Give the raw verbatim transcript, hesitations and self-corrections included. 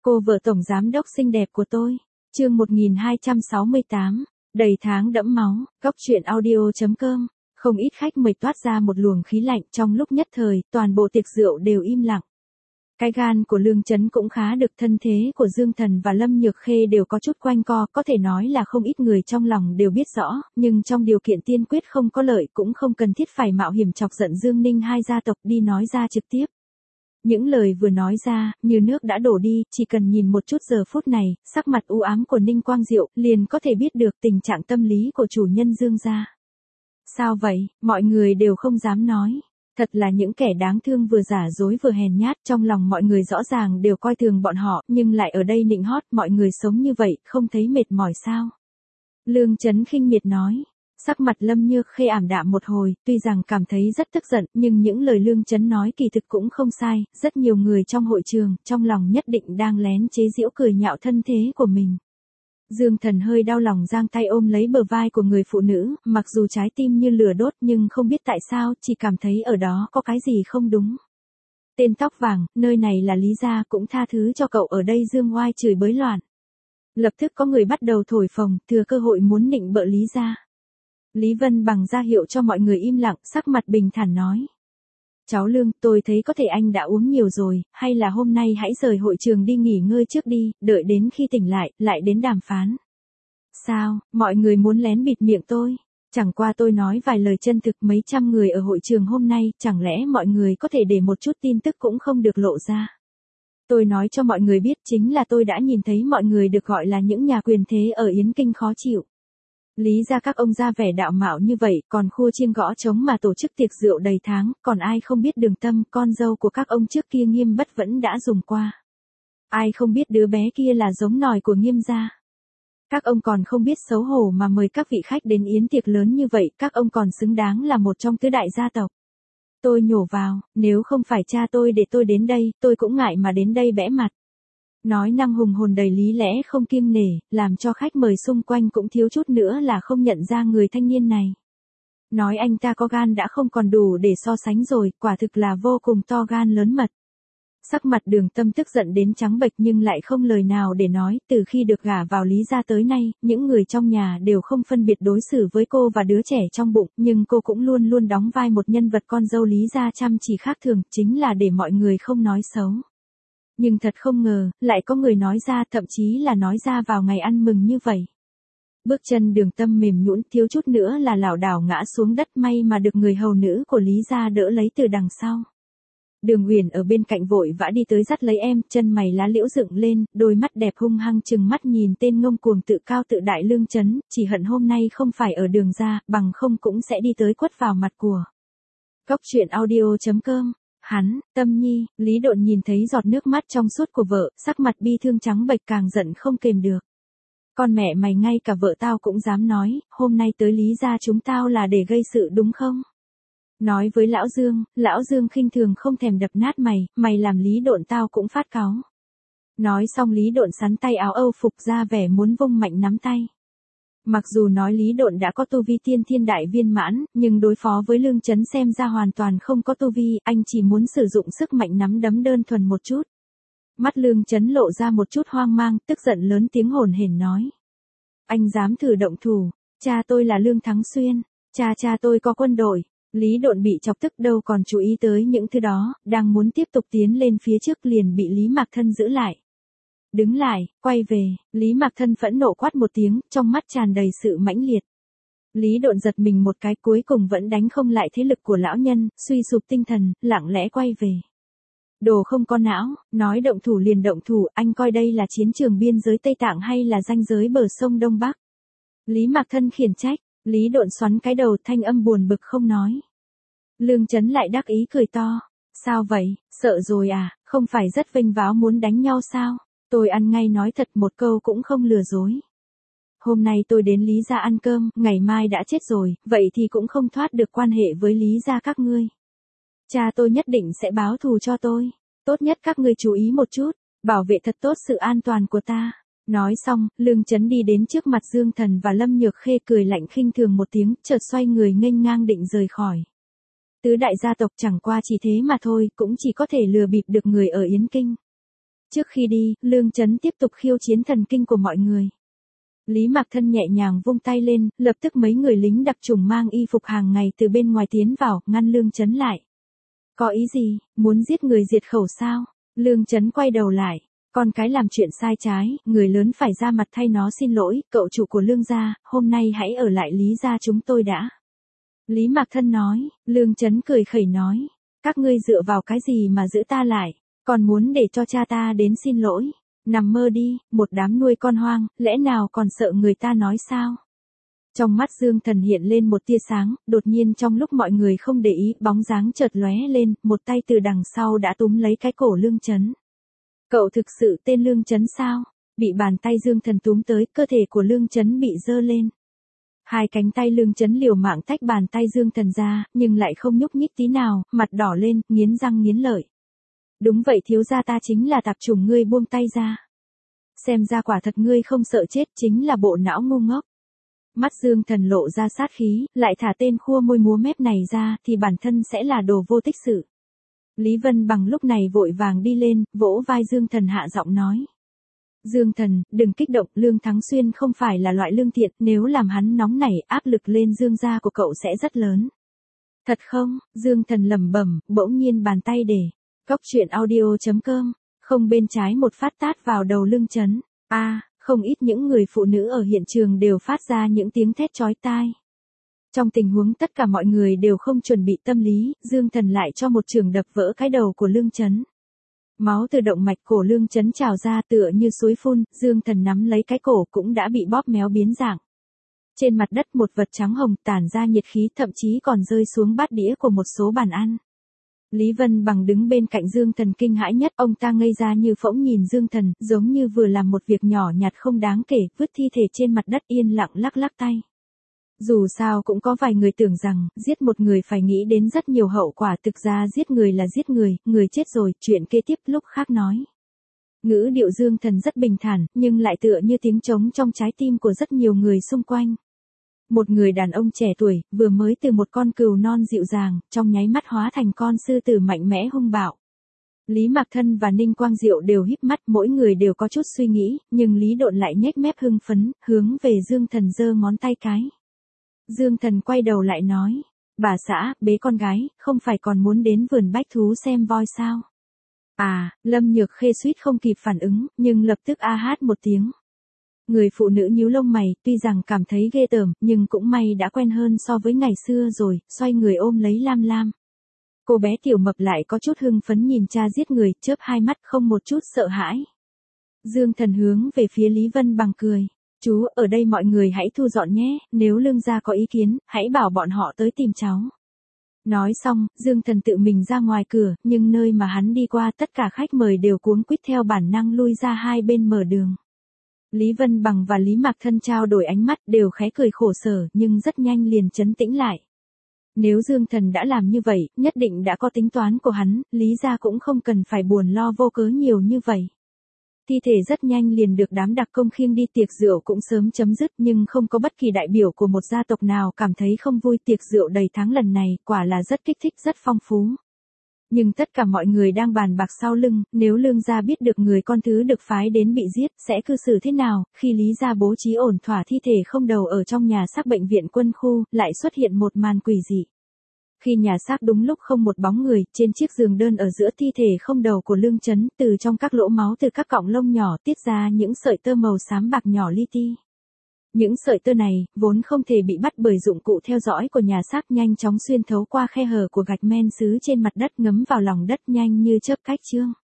Cô vợ tổng giám đốc xinh đẹp của tôi. Chương một nghìn hai trăm sáu mươi tám, đầy tháng đẫm máu, góc truyện audio chấm com. Không ít khách mời toát ra một luồng khí lạnh, trong lúc nhất thời, toàn bộ tiệc rượu đều im lặng. Cái gan của Lương Chấn cũng khá được, thân thế của Dương Thần và Lâm Nhược Khê đều có chút quanh co, có thể nói là không ít người trong lòng đều biết rõ, nhưng trong điều kiện tiên quyết không có lợi cũng không cần thiết phải mạo hiểm chọc giận Dương Ninh hai gia tộc đi nói ra trực tiếp. Những lời vừa nói ra, như nước đã đổ đi, chỉ cần nhìn một chút giờ phút này, sắc mặt u ám của Ninh Quang Diệu, liền có thể biết được tình trạng tâm lý của chủ nhân Dương gia. Sao vậy, mọi người đều không dám nói. Thật là những kẻ đáng thương vừa giả dối vừa hèn nhát, trong lòng mọi người rõ ràng đều coi thường bọn họ, nhưng lại ở đây nịnh hót, mọi người sống như vậy, không thấy mệt mỏi sao? Lương Chấn khinh miệt nói. Sắc mặt Lâm Nhược Khê ảm đạm một hồi, tuy rằng cảm thấy rất tức giận, nhưng những lời Lương Chấn nói kỳ thực cũng không sai, rất nhiều người trong hội trường, trong lòng nhất định đang lén chế giễu cười nhạo thân thế của mình. Dương Thần hơi đau lòng giang tay ôm lấy bờ vai của người phụ nữ, mặc dù trái tim như lửa đốt nhưng không biết tại sao, chỉ cảm thấy ở đó có cái gì không đúng. Tên tóc vàng, nơi này là Lý gia, cũng tha thứ cho cậu ở đây dương oai chửi bới loạn. Lập tức có người bắt đầu thổi phồng, thừa cơ hội muốn nịnh bợ Lý gia. Lý Vân Bằng ra hiệu cho mọi người im lặng, sắc mặt bình thản nói. Cháu Lương, tôi thấy có thể anh đã uống nhiều rồi, hay là hôm nay hãy rời hội trường đi nghỉ ngơi trước đi, đợi đến khi tỉnh lại, lại đến đàm phán. Sao, mọi người muốn lén bịt miệng tôi? Chẳng qua tôi nói vài lời chân thực, mấy trăm người ở hội trường hôm nay, chẳng lẽ mọi người có thể để một chút tin tức cũng không được lộ ra? Tôi nói cho mọi người biết chính là tôi đã nhìn thấy mọi người được gọi là những nhà quyền thế ở Yến Kinh khó chịu. Lý ra các ông ra vẻ đạo mạo như vậy, còn khua chiêng gõ trống mà tổ chức tiệc rượu đầy tháng, còn ai không biết Đường Tâm, con dâu của các ông trước kia Nghiêm Bất vẫn đã dùng qua. Ai không biết đứa bé kia là giống nòi của Nghiêm gia. Các ông còn không biết xấu hổ mà mời các vị khách đến yến tiệc lớn như vậy, các ông còn xứng đáng là một trong tứ đại gia tộc. Tôi nhổ vào, nếu không phải cha tôi để tôi đến đây, tôi cũng ngại mà đến đây bẽ mặt. Nói năng hùng hồn đầy lý lẽ không kiêng nể, làm cho khách mời xung quanh cũng thiếu chút nữa là không nhận ra người thanh niên này. Nói anh ta có gan đã không còn đủ để so sánh rồi, quả thực là vô cùng to gan lớn mật. Sắc mặt Đường Tâm tức giận đến trắng bệch nhưng lại không lời nào để nói, từ khi được gả vào Lý gia tới nay, những người trong nhà đều không phân biệt đối xử với cô và đứa trẻ trong bụng, nhưng cô cũng luôn luôn đóng vai một nhân vật con dâu Lý gia chăm chỉ khác thường, chính là để mọi người không nói xấu. Nhưng thật không ngờ, lại có người nói ra, thậm chí là nói ra vào ngày ăn mừng như vậy. Bước chân Đường Tâm mềm nhũn, thiếu chút nữa là lảo đảo ngã xuống đất, may mà được người hầu nữ của Lý gia đỡ lấy từ đằng sau. Đường Uyển ở bên cạnh vội vã đi tới dắt lấy em, chân mày lá liễu dựng lên, đôi mắt đẹp hung hăng trừng mắt nhìn tên ngông cuồng tự cao tự đại Lương Chấn, chỉ hận hôm nay không phải ở Đường gia, bằng không cũng sẽ đi tới quất vào mặt của. Góc truyện audio chấm com. Hắn, Tâm Nhi, Lý Độn nhìn thấy giọt nước mắt trong suốt của vợ, sắc mặt bi thương trắng bệch càng giận không kềm được. Con mẹ mày, ngay cả vợ tao cũng dám nói, hôm nay tới Lý gia chúng tao là để gây sự đúng không? Nói với lão Dương, lão Dương khinh thường không thèm đập nát mày, mày làm Lý Độn tao cũng phát cáu. Nói xong Lý Độn sắn tay áo âu phục ra vẻ muốn vung mạnh nắm tay. Mặc dù nói Lý Độn đã có tu vi tiên thiên đại viên mãn, nhưng đối phó với Lương Chấn xem ra hoàn toàn không có tu vi, anh chỉ muốn sử dụng sức mạnh nắm đấm đơn thuần một chút. Mắt Lương Chấn lộ ra một chút hoang mang, tức giận lớn tiếng hồn hển nói. Anh dám thử động thủ, cha tôi là Lương Thắng Xuyên, cha cha tôi có quân đội. Lý Độn bị chọc tức đâu còn chú ý tới những thứ đó, đang muốn tiếp tục tiến lên phía trước liền bị Lý Mạc Thân giữ lại. Đứng lại, quay về, Lý Mạc Thân phẫn nộ quát một tiếng, trong mắt tràn đầy sự mãnh liệt. Lý Độn giật mình một cái, cuối cùng vẫn đánh không lại thế lực của lão nhân, suy sụp tinh thần, lặng lẽ quay về. Đồ không có não, nói động thủ liền động thủ, anh coi đây là chiến trường biên giới Tây Tạng hay là ranh giới bờ sông Đông Bắc? Lý Mạc Thân khiển trách, Lý Độn xoắn cái đầu, thanh âm buồn bực không nói. Lương Chấn lại đắc ý cười to, sao vậy, sợ rồi à, không phải rất vênh váo muốn đánh nhau sao? Tôi ăn ngay nói thật, một câu cũng không lừa dối. Hôm nay tôi đến Lý gia ăn cơm, ngày mai đã chết rồi, vậy thì cũng không thoát được quan hệ với Lý gia các ngươi. Cha tôi nhất định sẽ báo thù cho tôi. Tốt nhất các ngươi chú ý một chút, bảo vệ thật tốt sự an toàn của ta. Nói xong, Lương Chấn đi đến trước mặt Dương Thần và Lâm Nhược Khê, cười lạnh khinh thường một tiếng, chợt xoay người nghênh ngang định rời khỏi. Tứ đại gia tộc chẳng qua chỉ thế mà thôi, cũng chỉ có thể lừa bịp được người ở Yến Kinh. Trước khi đi, Lương Chấn tiếp tục khiêu chiến thần kinh của mọi người. Lý Mạc Thân nhẹ nhàng vung tay lên, lập tức mấy người lính đặc chủng mang y phục hàng ngày từ bên ngoài tiến vào, ngăn Lương Chấn lại. Có ý gì, muốn giết người diệt khẩu sao? Lương Chấn quay đầu lại. Con cái làm chuyện sai trái, người lớn phải ra mặt thay nó xin lỗi, cậu chủ của Lương gia, hôm nay hãy ở lại Lý gia chúng tôi đã. Lý Mạc Thân nói, Lương Chấn cười khẩy nói, các ngươi dựa vào cái gì mà giữ ta lại, còn muốn để cho cha ta đến xin lỗi. Nằm mơ đi, một đám nuôi con hoang, lẽ nào còn sợ người ta nói sao? Trong mắt Dương Thần hiện lên một tia sáng, đột nhiên trong lúc mọi người không để ý, bóng dáng chợt lóe lên, một tay từ đằng sau đã túm lấy cái cổ Lương Chấn. Cậu thực sự tên Lương Chấn sao? Bị bàn tay Dương Thần túm tới, cơ thể của Lương Chấn bị giơ lên. Hai cánh tay Lương Chấn liều mạng tách bàn tay Dương Thần ra, nhưng lại không nhúc nhích tí nào, mặt đỏ lên, nghiến răng nghiến lợi. Đúng vậy thiếu gia ta chính là tạp chủng, ngươi buông tay ra. Xem ra quả thật ngươi không sợ chết, chính là bộ não ngu ngốc. Mắt Dương Thần lộ ra sát khí, lại thả tên khua môi múa mép này ra thì bản thân sẽ là đồ vô tích sự. Lý Vân Bằng lúc này vội vàng đi lên, vỗ vai Dương Thần hạ giọng nói. Dương Thần, đừng kích động, Lương Thắng Xuyên không phải là loại lương thiện, nếu làm hắn nóng nảy, áp lực lên Dương gia của cậu sẽ rất lớn. Thật không? Dương Thần lẩm bẩm, bỗng nhiên bàn tay để. Cóc truyện audio chấm com, không bên trái một phát tát vào đầu Lương Chấn. A, à, không ít những người phụ nữ ở hiện trường đều phát ra những tiếng thét chói tai. Trong tình huống tất cả mọi người đều không chuẩn bị tâm lý, Dương Thần lại cho một chưởng đập vỡ cái đầu của Lương Chấn. Máu từ động mạch cổ Lương Chấn trào ra tựa như suối phun, Dương Thần nắm lấy cái cổ cũng đã bị bóp méo biến dạng. Trên mặt đất một vật trắng hồng tản ra nhiệt khí, thậm chí còn rơi xuống bát đĩa của một số bàn ăn. Lý Vân Bằng đứng bên cạnh Dương Thần kinh hãi nhất, ông ta ngây ra như phỗng nhìn Dương Thần, giống như vừa làm một việc nhỏ nhặt không đáng kể, vứt thi thể trên mặt đất yên lặng lắc lắc tay. Dù sao cũng có vài người tưởng rằng, giết một người phải nghĩ đến rất nhiều hậu quả, thực ra giết người là giết người, người chết rồi, chuyện kế tiếp lúc khác nói. Ngữ điệu Dương Thần rất bình thản, nhưng lại tựa như tiếng trống trong trái tim của rất nhiều người xung quanh. Một người đàn ông trẻ tuổi, vừa mới từ một con cừu non dịu dàng, trong nháy mắt hóa thành con sư tử mạnh mẽ hung bạo. Lý Mạc Thân và Ninh Quang Diệu đều híp mắt, mỗi người đều có chút suy nghĩ, nhưng Lý Độn lại nhếch mép hưng phấn, hướng về Dương Thần giơ ngón tay cái. Dương Thần quay đầu lại nói, bà xã, bế con gái, không phải còn muốn đến vườn bách thú xem voi sao? À, Lâm Nhược Khê suýt không kịp phản ứng, nhưng lập tức a hát một tiếng. Người phụ nữ nhíu lông mày, tuy rằng cảm thấy ghê tởm, nhưng cũng may đã quen hơn so với ngày xưa rồi, xoay người ôm lấy Lam Lam. Cô bé tiểu mập lại có chút hưng phấn nhìn cha giết người, chớp hai mắt không một chút sợ hãi. Dương Thần hướng về phía Lý Vân Bằng cười. Chú, ở đây mọi người hãy thu dọn nhé, nếu Lương gia có ý kiến, hãy bảo bọn họ tới tìm cháu. Nói xong, Dương Thần tự mình ra ngoài cửa, nhưng nơi mà hắn đi qua tất cả khách mời đều cuống quýt theo bản năng lui ra hai bên mở đường. Lý Vân Bằng và Lý Mạc Thân trao đổi ánh mắt đều khẽ cười khổ sở, nhưng rất nhanh liền trấn tĩnh lại. Nếu Dương Thần đã làm như vậy, nhất định đã có tính toán của hắn, Lý gia cũng không cần phải buồn lo vô cớ nhiều như vậy. Thi thể rất nhanh liền được đám đặc công khiêng đi, tiệc rượu cũng sớm chấm dứt, nhưng không có bất kỳ đại biểu của một gia tộc nào cảm thấy không vui. Tiệc rượu đầy tháng lần này quả là rất kích thích, rất phong phú. Nhưng tất cả mọi người đang bàn bạc sau lưng, nếu Lương gia biết được người con thứ được phái đến bị giết, sẽ cư xử thế nào? Khi Lý gia bố trí ổn thỏa thi thể không đầu ở trong nhà xác bệnh viện quân khu, lại xuất hiện một màn quỷ dị. Khi nhà xác đúng lúc không một bóng người, trên chiếc giường đơn ở giữa thi thể không đầu của Lương Chấn, từ trong các lỗ máu từ các cọng lông nhỏ tiết ra những sợi tơ màu xám bạc nhỏ li ti. Những sợi tơ này, vốn không thể bị bắt bởi dụng cụ theo dõi của nhà xác, nhanh chóng xuyên thấu qua khe hở của gạch men sứ trên mặt đất, ngấm vào lòng đất nhanh như chớp cách chương.